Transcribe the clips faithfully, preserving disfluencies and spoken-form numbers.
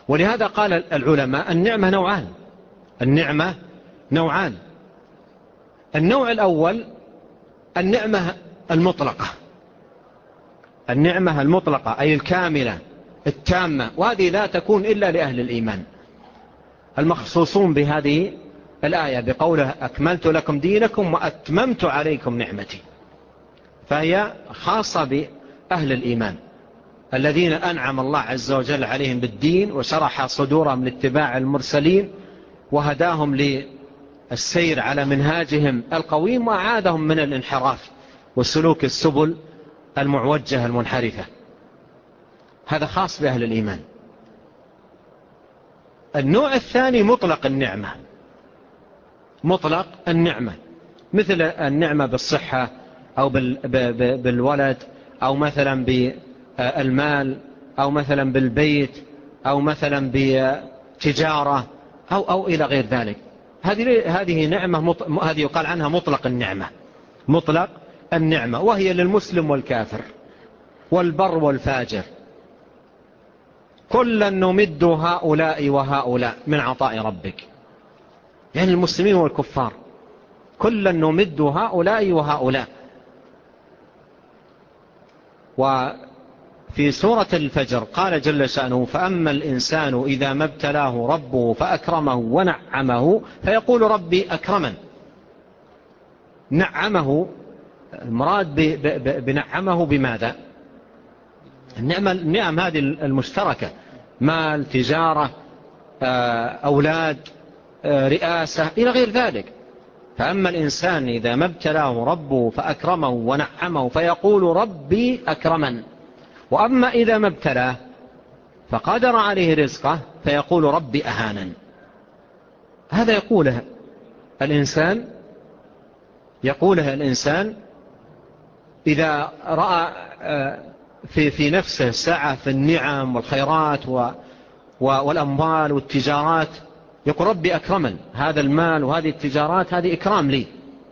ولهذا قال العلماء النعمة نوعان. النعمة نوعان. النوع الأول النعمة المطلقة، النعمة المطلقة أي الكاملة التامة، وهذه لا تكون إلا لأهل الإيمان المخصوصون بهذه الآية بقوله أكملت لكم دينكم وأتممت عليكم نعمتي، فهي خاصة بأهل الإيمان الذين أنعم الله عز وجل عليهم بالدين وشرح صدورهم لاتباع المرسلين وهداهم للسير على منهاجهم القويم وأعادهم من الانحراف وسلوك السبل المعوجة المنحرفة. هذا خاص بأهل الإيمان. النوع الثاني مطلق النعمة، مطلق النعمة مثل النعمة بالصحة أو بالولد أو مثلا بالمال أو مثلا بالبيت أو مثلا بتجارة أو, أو إلى غير ذلك. هذه هذه نعمة، هذه يقال عنها مطلق النعمة، مطلق النعمة، وهي للمسلم والكافر والبر والفاجر، كلا نمد هؤلاء وهؤلاء من عطاء ربك، يعني المسلمين والكفار كلا نمد هؤلاء وهؤلاء. وفي سورة الفجر قال جل شأنه فأما الإنسان إذا ما ابتلاه ربه فأكرمه ونعمه فيقول ربي أكرمن. نعمه، المراد بنعمه بماذا؟ النعم, النعم هذه المشتركة، مال، تجارة، أولاد، رئاسة إلى غير ذلك. فأما الإنسان إذا ما ابتلاه ربه فأكرمه ونعمه فيقول ربي أكرمن، وأما إذا ما ابتلاه فقدر عليه رزقه فيقول ربي أهانن. هذا يقوله الإنسان يقوله الإنسان إذا رأى في في نفسه سعة في النعم والخيرات والأموال والتجارات، يقول ربي أكرمن، هذا المال وهذه التجارات هذه إكرام لي،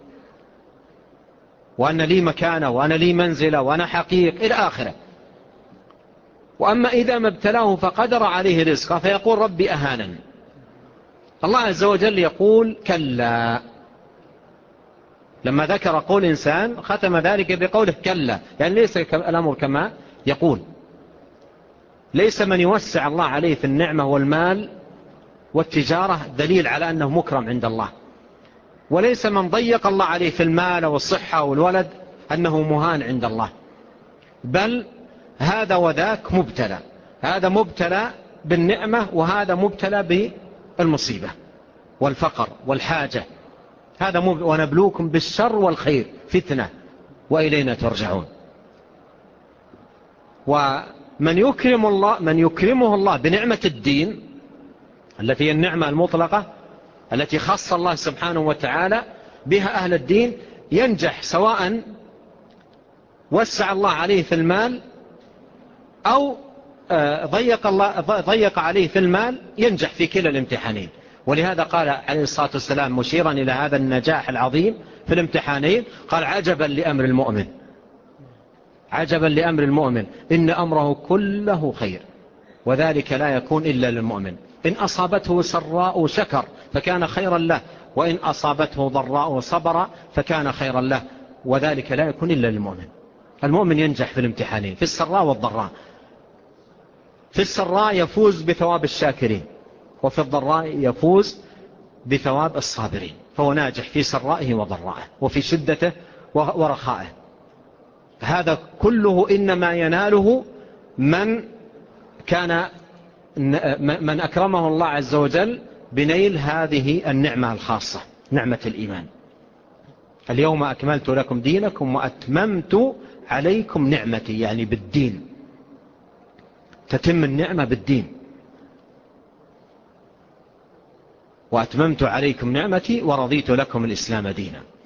وأن لي مكانة وأنا لي منزلة وأنا حقيق إلى آخره. وأما إذا ما ابتلاه فقدر عليه رزقه فيقول ربي أهانن. الله عز وجل يقول كلا، لما ذكر قول إنسان ختم ذلك بقوله كلا، يعني ليس الأمر كما يقول. ليس من يوسع الله عليه في النعمة والمال والتجارة دليل على أنه مكرم عند الله، وليس من ضيق الله عليه في المال والصحة والولد أنه مهان عند الله، بل هذا وذاك مبتلى، هذا مبتلى بالنعمة وهذا مبتلى بالمصيبة والفقر والحاجة. هذا ونبلوكم بالشر والخير فتنة وإلينا ترجعون. ومن يكرم الله من يكرمه الله بنعمة الدين التي هي النعمة المطلقة التي خص الله سبحانه وتعالى بها أهل الدين ينجح، سواء وسع الله عليه في المال أو ضيق, الله ضيق عليه في المال، ينجح في كلا الامتحانين. ولهذا قال عليه الصلاة والسلام مشيرا إلى هذا النجاح العظيم في الامتحانين، قال عجبا لأمر المؤمن، عجبا لأمر المؤمن إن أمره كله خير وذلك لا يكون إلا للمؤمن، إن أصابته سراء شكر فكان خيرا له، وإن أصابته ضراء صبر فكان خيرا له، وذلك لا يكون إلا للمؤمن. المؤمن ينجح في الامتحانين في السراء والضراء. في السراء يفوز بثواب الشاكرين، وفي الضراء يفوز بثواب الصابرين، فهو ناجح في سرائه وضرائه وفي شدته ورخائه. هذا كله إنما يناله من كان من أكرمه الله عز وجل بنيل هذه النعمة الخاصة، نعمة الإيمان. اليوم أكملت لكم دينكم وأتممت عليكم نعمتي، يعني بالدين، تتم النعمة بالدين. وأتممت عليكم نعمتي ورضيت لكم الإسلام دينا.